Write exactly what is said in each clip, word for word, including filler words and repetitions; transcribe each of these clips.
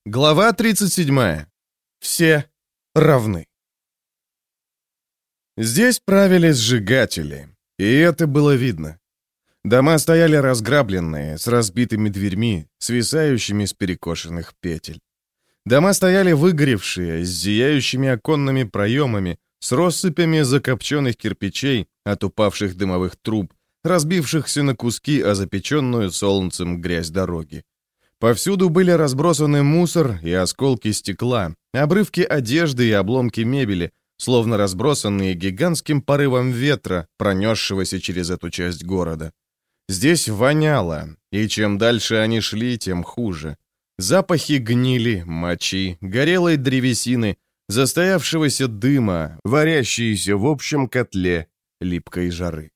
Глава тридцать седьмая. Все равны. Здесь правили сжигатели, и это было видно. Дома стояли разграбленные, с разбитыми дверьми, свисающими с перекошенных петель. Дома стояли выгоревшие, с зияющими оконными проемами, с россыпями закопченных кирпичей от упавших дымовых труб, разбившихся на куски о запеченную солнцем грязь дороги. Повсюду были разбросаны мусор и осколки стекла, обрывки одежды и обломки мебели, словно разбросанные гигантским порывом ветра, пронесшегося через эту часть города. Здесь воняло, и чем дальше они шли, тем хуже. Запахи гнили, мочи, горелой древесины, застоявшегося дыма, варящиеся в общем котле липкой жары.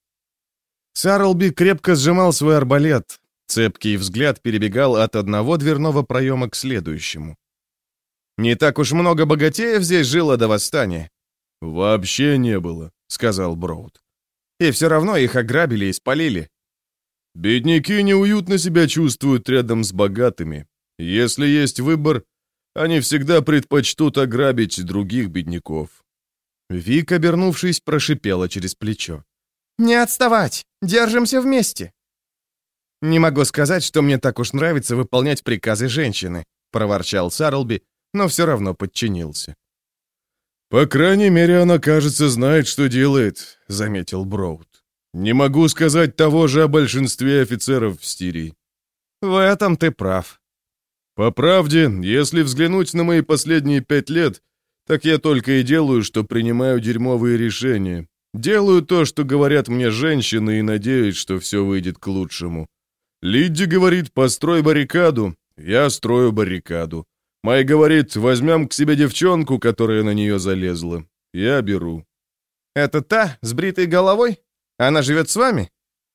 Сарлби крепко сжимал свой арбалет. Цепкий взгляд перебегал от одного дверного проема к следующему. «Не так уж много богатеев здесь жило до восстания». «Вообще не было», — сказал Броуд. «И все равно их ограбили и спалили». «Бедняки неуютно себя чувствуют рядом с богатыми. Если есть выбор, они всегда предпочтут ограбить других бедняков». Вик, обернувшись, прошипела через плечо. «Не отставать! Держимся вместе!» «Не могу сказать, что мне так уж нравится выполнять приказы женщины», — проворчал Сарлби, но все равно подчинился. «По крайней мере, она, кажется, знает, что делает», — заметил Броуд. «Не могу сказать того же о большинстве офицеров в Стирии». «В этом ты прав». «По правде, если взглянуть на мои последние пять лет, так я только и делаю, что принимаю дерьмовые решения. Делаю то, что говорят мне женщины, и надеюсь, что все выйдет к лучшему. Лидди говорит, построй баррикаду, я строю баррикаду. Май говорит, возьмем к себе девчонку, которая на нее залезла. Я беру». «Это та, с бритой головой? Она живет с вами?»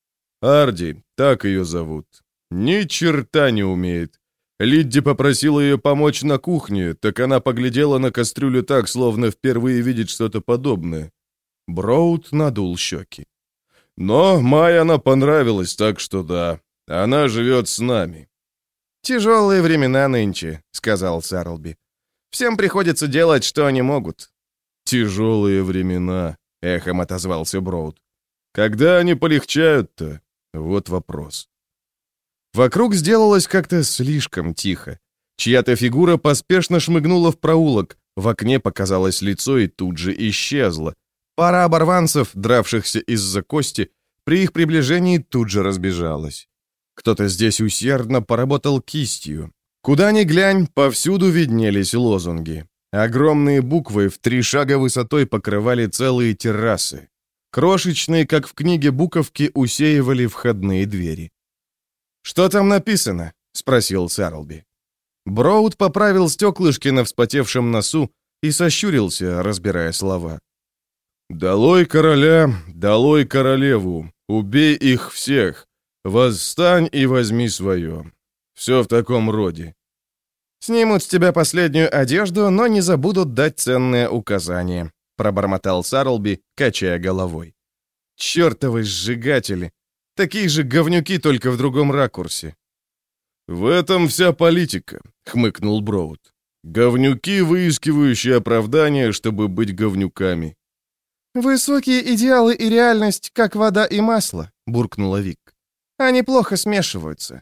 «Арди, так ее зовут. Ни черта не умеет. Лидди попросила ее помочь на кухне, так она поглядела на кастрюлю так, словно впервые видит что-то подобное». Броуд надул щеки. «Но Май она понравилась, так что да. Она живет с нами». «Тяжелые времена нынче», — сказал Сарлби. «Всем приходится делать, что они могут». «Тяжелые времена», — эхом отозвался Броуд. «Когда они полегчают-то? Вот вопрос». Вокруг сделалось как-то слишком тихо. Чья-то фигура поспешно шмыгнула в проулок, в окне показалось лицо и тут же исчезло. Пара оборванцев, дравшихся из-за кости, при их приближении тут же разбежалась. Кто-то здесь усердно поработал кистью. Куда ни глянь, повсюду виднелись лозунги. Огромные буквы в три шага высотой покрывали целые террасы. Крошечные, как в книге, буковки усеивали входные двери. «Что там написано?» — спросил Сарлби. Броуд поправил стеклышки на вспотевшем носу и сощурился, разбирая слова. «Долой короля, долой королеву, убей их всех. Восстань и возьми свое». Все в таком роде. «Снимут с тебя последнюю одежду, но не забудут дать ценное указание», — пробормотал Сарлби, качая головой. «Чертовы сжигатели! Такие же говнюки, только в другом ракурсе». «В этом вся политика», — хмыкнул Броуд. «Говнюки, выискивающие оправдания, чтобы быть говнюками». «Высокие идеалы и реальность, как вода и масло», — буркнула Вик. «Они плохо смешиваются».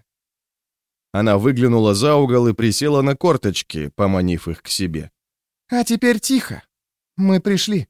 Она выглянула за угол и присела на корточки, поманив их к себе. «А теперь тихо. Мы пришли».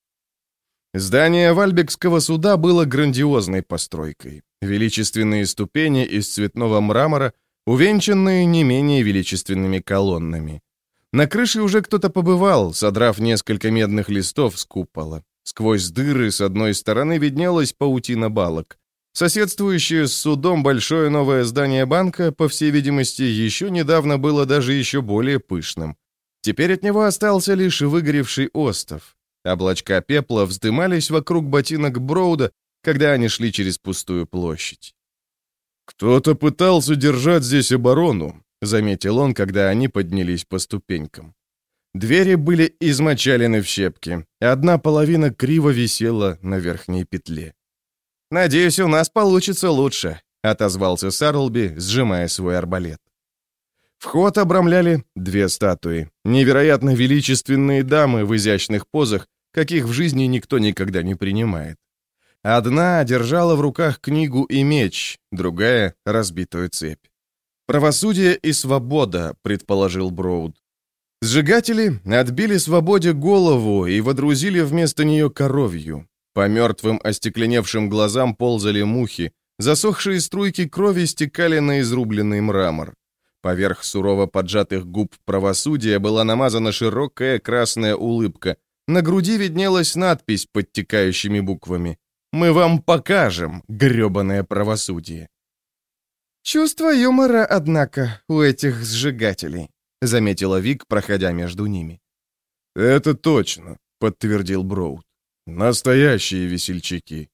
Здание Вальбекского суда было грандиозной постройкой. Величественные ступени из цветного мрамора, увенчанные не менее величественными колоннами. На крыше уже кто-то побывал, содрав несколько медных листов с купола. Сквозь дыры с одной стороны виднелась паутина балок. Соседствующее с судом большое новое здание банка, по всей видимости, еще недавно было даже еще более пышным. Теперь от него остался лишь выгоревший остов. Облачка пепла вздымались вокруг ботинок Броуда, когда они шли через пустую площадь. «Кто-то пытался держать здесь оборону», — заметил он, когда они поднялись по ступенькам. Двери были измочалены в щепки, одна половина криво висела на верхней петле. «Надеюсь, у нас получится лучше», — отозвался Сарлби, сжимая свой арбалет. Вход обрамляли две статуи, невероятно величественные дамы в изящных позах, каких в жизни никто никогда не принимает. Одна держала в руках книгу и меч, другая — разбитую цепь. «Правосудие и свобода», — предположил Броуд. Сжигатели отбили свободе голову и водрузили вместо нее коровью. По мертвым остекленевшим глазам ползали мухи, засохшие струйки крови стекали на изрубленный мрамор. Поверх сурово поджатых губ правосудия была намазана широкая красная улыбка. На груди виднелась надпись подтекающими буквами: «Мы вам покажем, грёбаное правосудие». «Чувство юмора, однако, у этих сжигателей», — заметила Вик, проходя между ними. «Это точно», — подтвердил Броуд. «Настоящие весельчаки».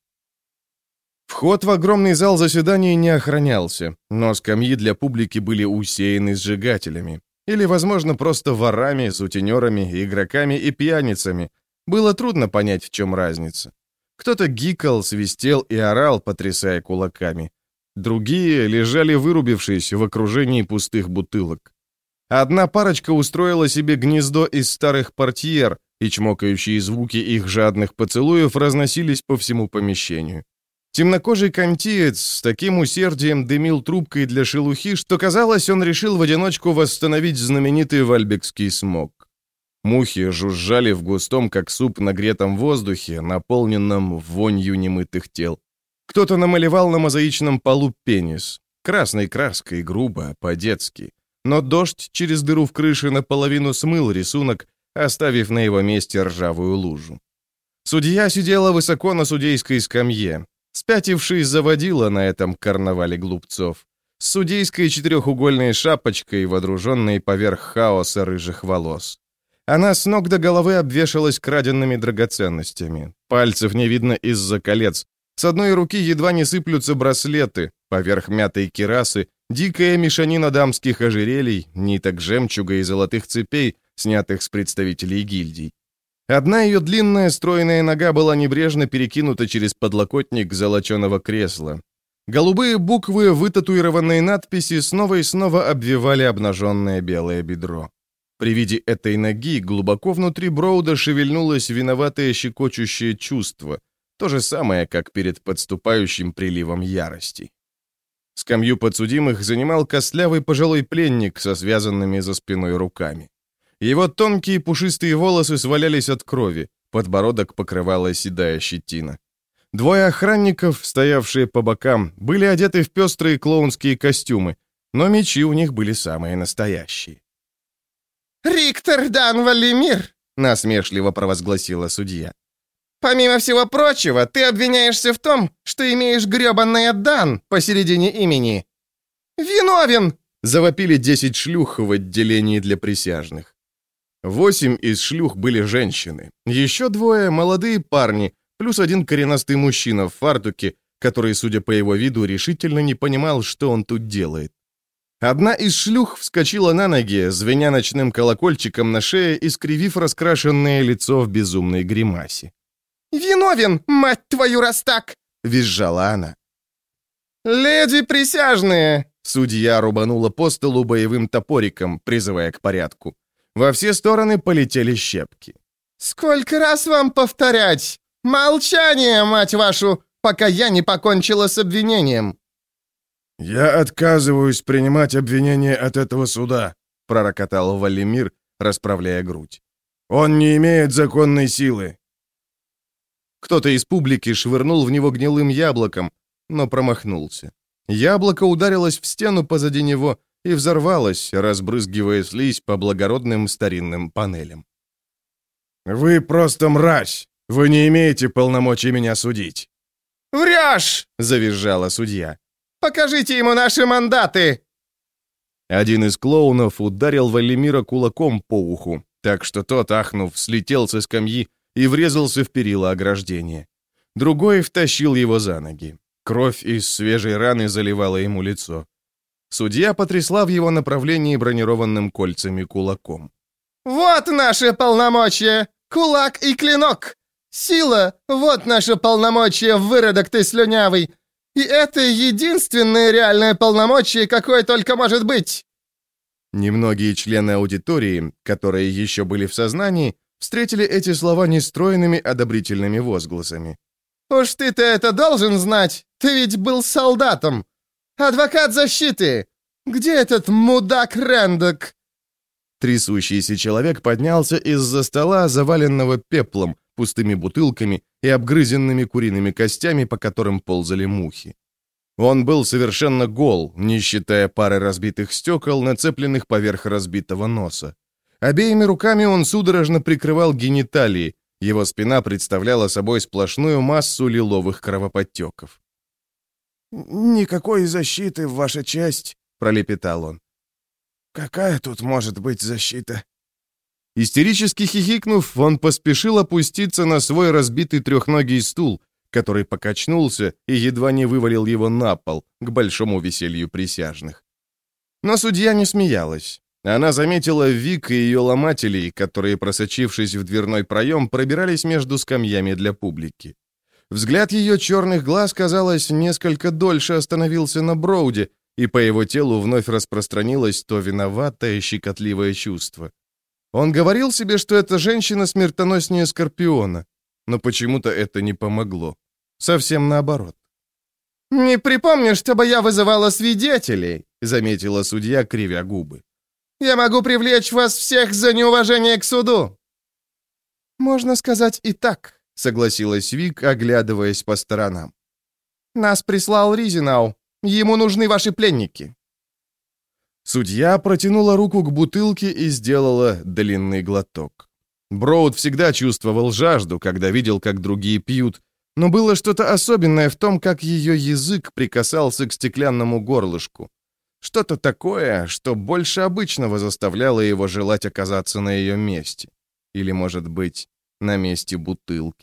Вход в огромный зал заседаний не охранялся, но скамьи для публики были усеяны сжигателями. Или, возможно, просто ворами, сутенерами, игроками и пьяницами. Было трудно понять, в чем разница. Кто-то гикал, свистел и орал, потрясая кулаками. Другие лежали вырубившись в окружении пустых бутылок. Одна парочка устроила себе гнездо из старых портьер, и чмокающие звуки их жадных поцелуев разносились по всему помещению. Темнокожий кантиец с таким усердием дымил трубкой для шелухи, что, казалось, он решил в одиночку восстановить знаменитый вальбекский смог. Мухи жужжали в густом, как суп, нагретом воздухе, наполненном вонью немытых тел. Кто-то намалевал на мозаичном полу пенис. Красной краской, грубо, по-детски. Но дождь через дыру в крыше наполовину смыл рисунок, оставив на его месте ржавую лужу. Судья сидела высоко на судейской скамье. Спятившись, заводила на этом карнавале глупцов. С судейской четырехугольной шапочкой, водруженной поверх хаоса рыжих волос. Она с ног до головы обвешалась краденными драгоценностями. Пальцев не видно из-за колец. С одной руки едва не сыплются браслеты. Поверх мятой кирасы дикая мешанина дамских ожерелий, ниток жемчуга и золотых цепей, снятых с представителей гильдий. Одна ее длинная стройная нога была небрежно перекинута через подлокотник золоченого кресла. Голубые буквы, вытатуированные надписи, снова и снова обвивали обнаженное белое бедро. При виде этой ноги глубоко внутри Броуда шевельнулось виноватое щекочущее чувство, то же самое, как перед подступающим приливом ярости. Скамью подсудимых занимал костлявый пожилой пленник со связанными за спиной руками. Его тонкие пушистые волосы свалялись от крови, подбородок покрывала седая щетина. Двое охранников, стоявшие по бокам, были одеты в пестрые клоунские костюмы, но мечи у них были самые настоящие. «Риктор Дан Валимир!» — насмешливо провозгласила судья. «Помимо всего прочего, ты обвиняешься в том, что имеешь грёбаное Дан посередине имени». «Виновен!» — завопили десять шлюх в отделении для присяжных. Восемь из шлюх были женщины, еще двое — молодые парни, плюс один коренастый мужчина в фартуке, который, судя по его виду, решительно не понимал, что он тут делает. Одна из шлюх вскочила на ноги, звеня ночным колокольчиком на шее и скривив раскрашенное лицо в безумной гримасе. «Виновен, мать твою, раз так!» — визжала она. «Леди присяжные!» — судья рубанула по столу боевым топориком, призывая к порядку. Во все стороны полетели щепки. «Сколько раз вам повторять? Молчание, мать вашу, пока я не покончила с обвинением!» «Я отказываюсь принимать обвинение от этого суда», — пророкотал Валимир, расправляя грудь. «Он не имеет законной силы». Кто-то из публики швырнул в него гнилым яблоком, но промахнулся. Яблоко ударилось в стену позади него и взорвалось, разбрызгивая слизь по благородным старинным панелям. «Вы просто мразь! Вы не имеете полномочий меня судить!» «Врешь!» — завизжала судья. «Покажите ему наши мандаты!» Один из клоунов ударил Валимира кулаком по уху, так что тот, ахнув, слетел со скамьи и врезался в перила ограждения. Другой втащил его за ноги. Кровь из свежей раны заливала ему лицо. Судья потрясла в его направлении бронированным кольцами кулаком. «Вот наши полномочия! Кулак и клинок! Сила! Вот наше полномочие, выродок ты слюнявый! И это единственное реальное полномочие, какое только может быть!» Немногие члены аудитории, которые еще были в сознании, встретили эти слова нестройными одобрительными возгласами. «Уж ты-то это должен знать! Ты ведь был солдатом! Адвокат защиты! Где этот мудак Рэндок?» Трясущийся человек поднялся из-за стола, заваленного пеплом, пустыми бутылками и обгрызенными куриными костями, по которым ползали мухи. Он был совершенно гол, не считая пары разбитых стекол, нацепленных поверх разбитого носа. Обеими руками он судорожно прикрывал гениталии, его спина представляла собой сплошную массу лиловых кровоподтеков. «Никакой защиты, ваша честь», — пролепетал он. «Какая тут может быть защита?» Истерически хихикнув, он поспешил опуститься на свой разбитый трехногий стул, который покачнулся и едва не вывалил его на пол, к большому веселью присяжных. Но судья не смеялась. Она заметила Вик и ее ломателей, которые, просочившись в дверной проем, пробирались между скамьями для публики. Взгляд ее черных глаз, казалось, несколько дольше остановился на Броуде, и по его телу вновь распространилось то виноватое, щекотливое чувство. Он говорил себе, что эта женщина смертоноснее Скорпиона, но почему-то это не помогло. Совсем наоборот. «Не припомню, чтобы я вызывала свидетелей», — заметила судья, кривя губы. «Я могу привлечь вас всех за неуважение к суду». «Можно сказать и так», — согласилась Вик, оглядываясь по сторонам. «Нас прислал Ризинау. Ему нужны ваши пленники». Судья протянула руку к бутылке и сделала длинный глоток. Броуд всегда чувствовал жажду, когда видел, как другие пьют, но было что-то особенное в том, как ее язык прикасался к стеклянному горлышку. Что-то такое, что больше обычного заставляло его желать оказаться на ее месте. Или, может быть, на месте бутылки.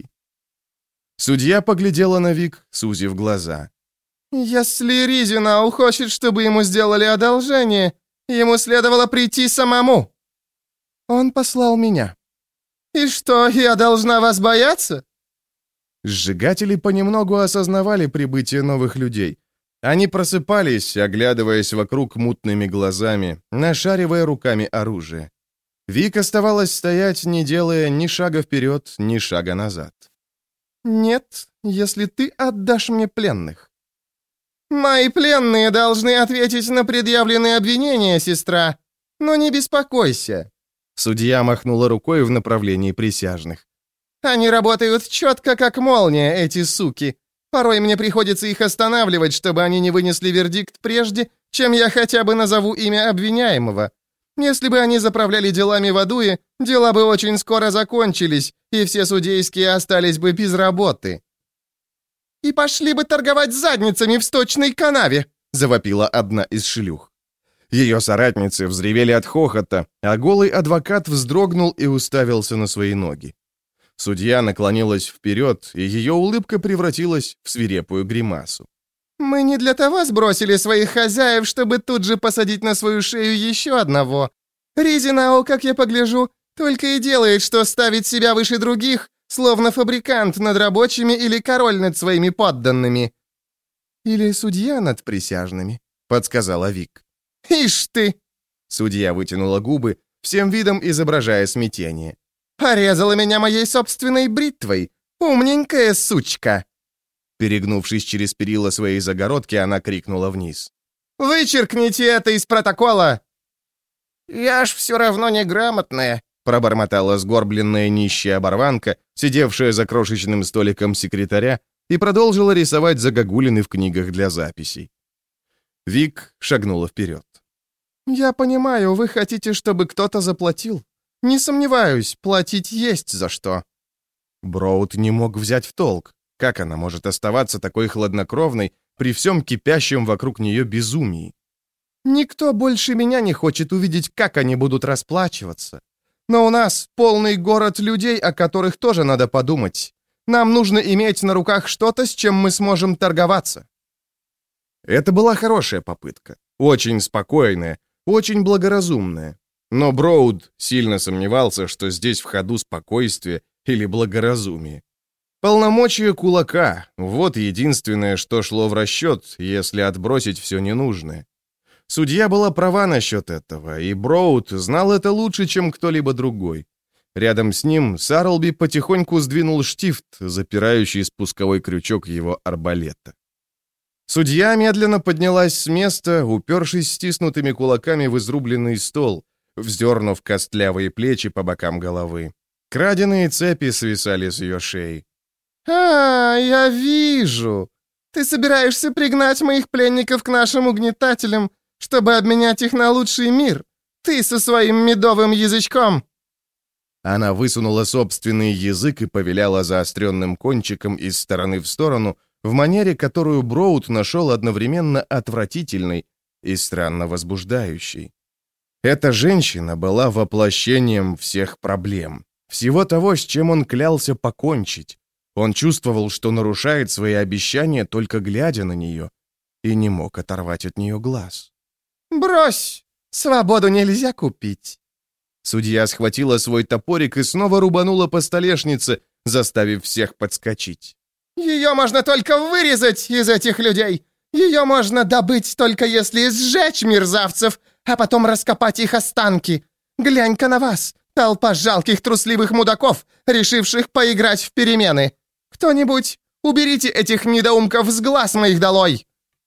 Судья поглядела на Вик, сузив глаза. «Если Ризинау хочет, чтобы ему сделали одолжение, ему следовало прийти самому». «Он послал меня». «И что, я должна вас бояться?» Сжигатели понемногу осознавали прибытие новых людей. Они просыпались, оглядываясь вокруг мутными глазами, нашаривая руками оружие. Вик оставалась стоять, не делая ни шага вперед, ни шага назад. «Нет, если ты отдашь мне пленных». «Мои пленные должны ответить на предъявленные обвинения, сестра. Но не беспокойся». Судья махнула рукой в направлении присяжных. «Они работают четко, как молния, эти суки. Порой мне приходится их останавливать, чтобы они не вынесли вердикт прежде, чем я хотя бы назову имя обвиняемого. Если бы они заправляли делами в Адуе, дела бы очень скоро закончились, и все судейские остались бы без работы». «И пошли бы торговать задницами в сточной канаве!» — завопила одна из шлюх. Ее соратницы взревели от хохота, а голый адвокат вздрогнул и уставился на свои ноги. Судья наклонилась вперед, и ее улыбка превратилась в свирепую гримасу. «Мы не для того сбросили своих хозяев, чтобы тут же посадить на свою шею еще одного. Ризинау, как я погляжу, только и делает, что ставить себя выше других, словно фабрикант над рабочими или король над своими подданными». «Или судья над присяжными», — подсказала Вик. «Ишь ты!» Судья вытянула губы, всем видом изображая смятение. «Порезала меня моей собственной бритвой! Умненькая сучка!» Перегнувшись через перила своей загородки, она крикнула вниз. «Вычеркните это из протокола!» «Я ж все равно неграмотная», — пробормотала сгорбленная нищая оборванка, сидевшая за крошечным столиком секретаря, и продолжила рисовать загогулины в книгах для записей. Вик шагнула вперед. «Я понимаю, вы хотите, чтобы кто-то заплатил. Не сомневаюсь, платить есть за что». Броуд не мог взять в толк. Как она может оставаться такой хладнокровной при всем кипящем вокруг нее безумии? «Никто больше меня не хочет увидеть, как они будут расплачиваться. Но у нас полный город людей, о которых тоже надо подумать. Нам нужно иметь на руках что-то, с чем мы сможем торговаться». Это была хорошая попытка. Очень спокойная, очень благоразумная. Но Броуд сильно сомневался, что здесь в ходу спокойствие или благоразумие. Полномочия кулака — вот единственное, что шло в расчет, если отбросить все ненужное. Судья была права насчет этого, и Броуд знал это лучше, чем кто-либо другой. Рядом с ним Сарлби потихоньку сдвинул штифт, запирающий спусковой крючок его арбалета. Судья медленно поднялась с места, упершись стиснутыми кулаками в изрубленный стол, вздернув костлявые плечи по бокам головы. Краденые цепи свисали с ее шеи. «А, я вижу. Ты собираешься пригнать моих пленников к нашим угнетателям, чтобы обменять их на лучший мир. Ты со своим медовым язычком!» Она высунула собственный язык и повиляла заостренным кончиком из стороны в сторону в манере, которую Броуд нашел одновременно отвратительной и странно возбуждающей. Эта женщина была воплощением всех проблем, всего того, с чем он клялся покончить. Он чувствовал, что нарушает свои обещания, только глядя на нее, и не мог оторвать от нее глаз. «Брось! Свободу нельзя купить!» Судья схватила свой топорик и снова рубанула по столешнице, заставив всех подскочить. «Ее можно только вырезать из этих людей! Ее можно добыть только если сжечь мерзавцев, а потом раскопать их останки! Глянь-ка на вас, толпа жалких трусливых мудаков, решивших поиграть в перемены! Кто-нибудь, уберите этих недоумков с глаз моих долой!»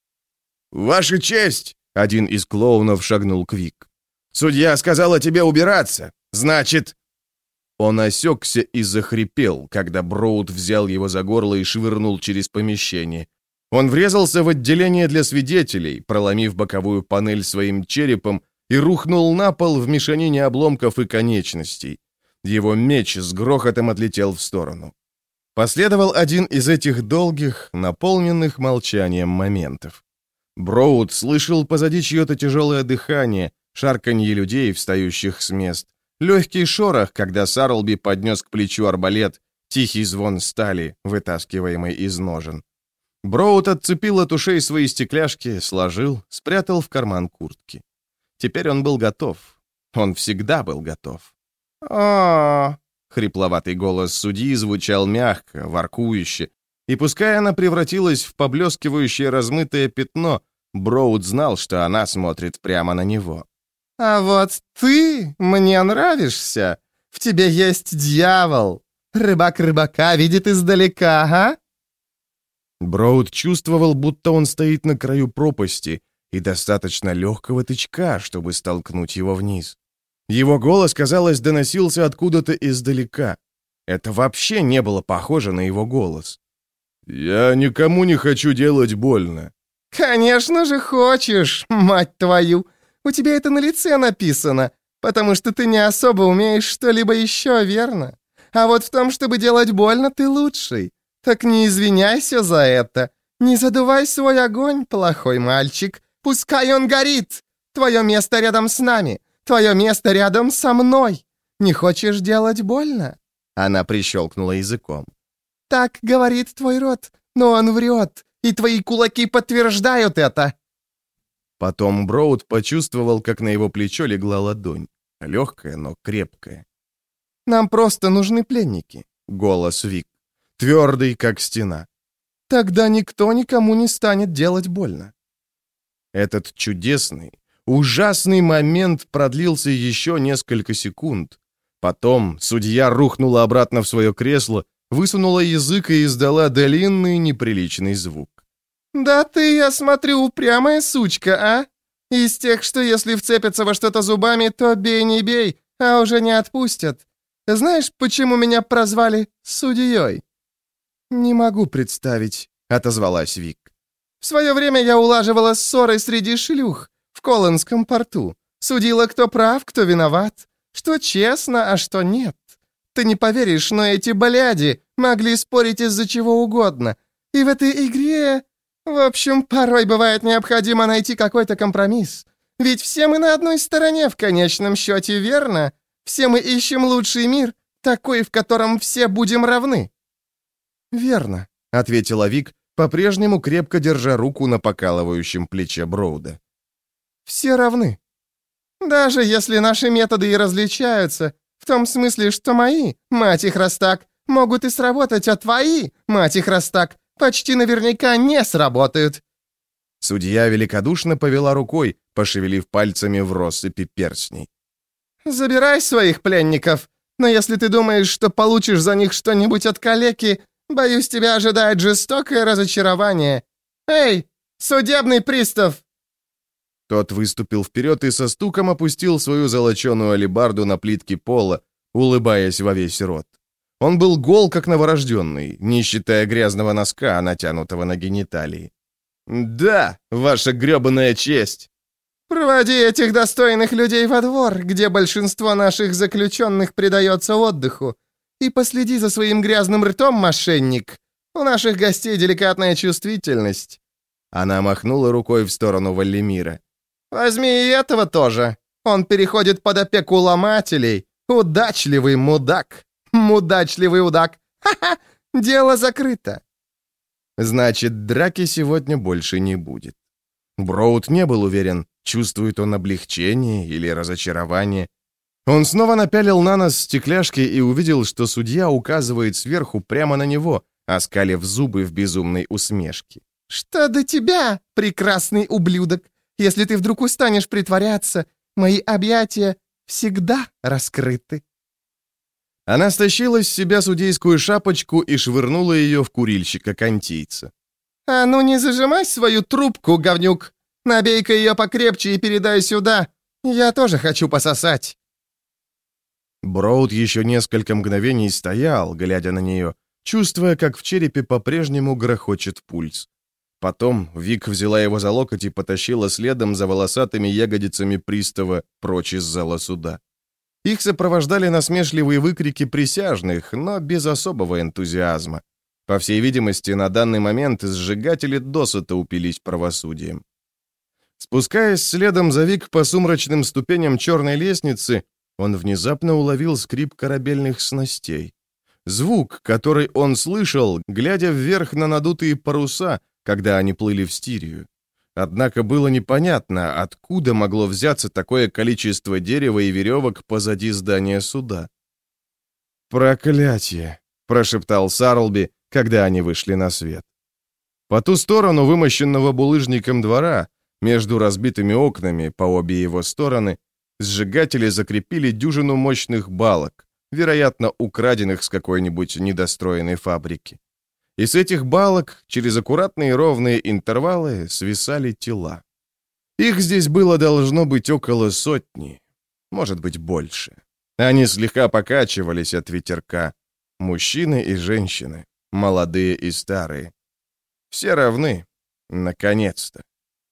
«Ваша честь!» — один из клоунов шагнул к Вик. «Судья сказала тебе убираться. Значит...» Он осекся и захрипел, когда Броуд взял его за горло и швырнул через помещение. Он врезался в отделение для свидетелей, проломив боковую панель своим черепом, и рухнул на пол в мешанине обломков и конечностей. Его меч с грохотом отлетел в сторону. Последовал один из этих долгих, наполненных молчанием моментов. Броуд слышал позади чье-то тяжелое дыхание, шарканье людей, встающих с мест, легкий шорох, когда Сарлби поднес к плечу арбалет, тихий звон стали, вытаскиваемой из ножен. Броуд отцепил от ушей свои стекляшки, сложил, спрятал в карман куртки. Теперь он был готов. Он всегда был готов. «О-о-о!» Хрипловатый голос судьи звучал мягко, воркующе, и пускай она превратилась в поблескивающее размытое пятно, Броуд знал, что она смотрит прямо на него. «А вот ты мне нравишься. В тебе есть дьявол. Рыбак рыбака видит издалека, а?» Броуд чувствовал, будто он стоит на краю пропасти, и достаточно легкого тычка, чтобы столкнуть его вниз. Его голос, казалось, доносился откуда-то издалека. Это вообще не было похоже на его голос. «Я никому не хочу делать больно». «Конечно же хочешь, мать твою! У тебя это на лице написано, потому что ты не особо умеешь что-либо еще, верно? А вот в том, чтобы делать больно, ты лучший. Так не извиняйся за это. Не задувай свой огонь, плохой мальчик. Пускай он горит. Твое место рядом с нами. Твое место рядом со мной. Не хочешь делать больно?» Она прищелкнула языком. «Так говорит твой рот, но он врет, и твои кулаки подтверждают это». Потом Броуд почувствовал, как на его плечо легла ладонь. Легкая, но крепкая. «Нам просто нужны пленники», — голос Вик. Твердый, как стена. «Тогда никто никому не станет делать больно». Этот чудесный, ужасный момент продлился еще несколько секунд. Потом судья рухнула обратно в свое кресло, высунула язык и издала длинный неприличный звук. «Да ты, я смотрю, упрямая сучка, а? Из тех, что если вцепятся во что-то зубами, то бей не бей, а уже не отпустят. Знаешь, почему меня прозвали судьей?» «Не могу представить», — отозвалась Вик. «В свое время я улаживала ссоры среди шлюх в Коллинском порту. Судила, кто прав, кто виноват, что честно, а что нет. Ты не поверишь, но эти бляди могли спорить из-за чего угодно. И в этой игре... В общем, порой бывает необходимо найти какой-то компромисс. Ведь все мы на одной стороне в конечном счете, верно? Все мы ищем лучший мир, такой, в котором все будем равны». «Верно», — ответила Вик, по-прежнему крепко держа руку на покалывающем плече Броуда. «Все равны. Даже если наши методы и различаются, в том смысле, что мои, мать их раз так, могут и сработать, а твои, мать их раз так, почти наверняка не сработают». Судья великодушно повела рукой, пошевелив пальцами в россыпи перстней. «Забирай своих пленников, но если ты думаешь, что получишь за них что-нибудь от калеки, боюсь, тебя ожидает жестокое разочарование. Эй, судебный пристав!» Тот выступил вперед и со стуком опустил свою золоченую алебарду на плитки пола, улыбаясь во весь рот. Он был гол, как новорожденный, не считая грязного носка, натянутого на гениталии. «Да, ваша грёбаная честь!» «Проводи этих достойных людей во двор, где большинство наших заключенных предается отдыху, и последи за своим грязным ртом, мошенник. У наших гостей деликатная чувствительность». Она махнула рукой в сторону Валлимира. «Возьми и этого тоже. Он переходит под опеку ломателей. Удачливый мудак. Мудачливый удак. Ха-ха! Дело закрыто». Значит, драки сегодня больше не будет. Броуд не был уверен, чувствует он облегчение или разочарование. Он снова напялил на нос стекляшки и увидел, что судья указывает сверху прямо на него, оскалив зубы в безумной усмешке. «Что до тебя, прекрасный ублюдок? Если ты вдруг устанешь притворяться, мои объятия всегда раскрыты». Она стащила с себя судейскую шапочку и швырнула ее в курильщика-контийца. «А ну не зажимай свою трубку, говнюк! Набей-ка ее покрепче и передай сюда. Я тоже хочу пососать». Броуд еще несколько мгновений стоял, глядя на нее, чувствуя, как в черепе по-прежнему грохочет пульс. Потом Вик взяла его за локоть и потащила следом за волосатыми ягодицами пристава прочь из зала суда. Их сопровождали насмешливые выкрики присяжных, но без особого энтузиазма. По всей видимости, на данный момент сжигатели досыта упились правосудием. Спускаясь следом за Вик по сумрачным ступеням черной лестницы, он внезапно уловил скрип корабельных снастей. Звук, который он слышал, глядя вверх на надутые паруса, когда они плыли в Стирию. Однако было непонятно, откуда могло взяться такое количество дерева и веревок позади здания суда. «Проклятие!» — прошептал Сарлби, когда они вышли на свет. По ту сторону вымощенного булыжником двора, между разбитыми окнами по обе его стороны, сжигатели закрепили дюжину мощных балок, вероятно, украденных с какой-нибудь недостроенной фабрики. И с этих балок через аккуратные ровные интервалы свисали тела. Их здесь было должно быть около сотни, может быть, больше. Они слегка покачивались от ветерка. Мужчины и женщины, молодые и старые. Все равны, наконец-то.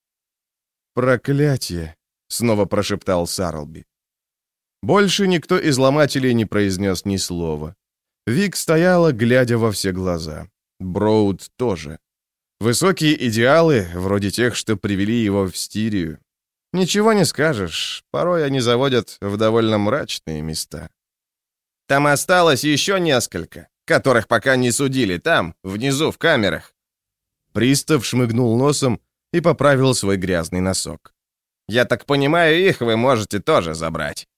«Проклятие!» — снова прошептал Сарлби. Больше никто из ломателей не произнес ни слова. Вик стояла, глядя во все глаза. Броуд тоже. Высокие идеалы, вроде тех, что привели его в Стирию. Ничего не скажешь, порой они заводят в довольно мрачные места. «Там осталось еще несколько, которых пока не судили, там, внизу, в камерах». Пристав шмыгнул носом и поправил свой грязный носок. «Я так понимаю, их вы можете тоже забрать».